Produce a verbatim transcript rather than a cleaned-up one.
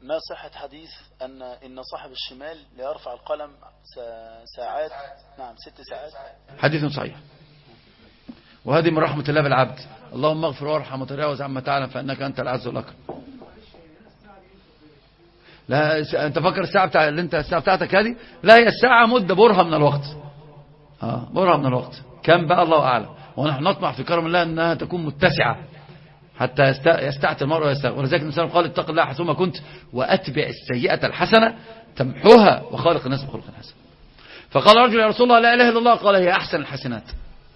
ما صحة حديث أن إن صاحب الشمال ليرفع القلم ساعات، نعم ست ساعات؟ حديث صحيح، وهذه من رحمة الله بالعبد. اللهم اغفر وارحم وتجاوز عما تعلم فإنك أنت العز والأكرم. لا أنت فكر الساعة بتاع اللي أنت الساعة بتاعتك هذه، لا هي الساعة مدة برهة من الوقت، آه برهة من الوقت. كم بقى الله أعلم، ونحن نطمع في كرم الله أنها تكون متسعة حتى يستعتي المرء ويستغفر. ولذلك الإنسان قال اتق الله حيثما كنت وأتبع السيئة الحسنة تمحوها وخالق الناس بخلق حسن. فقال رجل يا رسول الله لا إله إلا الله، قال هي أحسن الحسنات.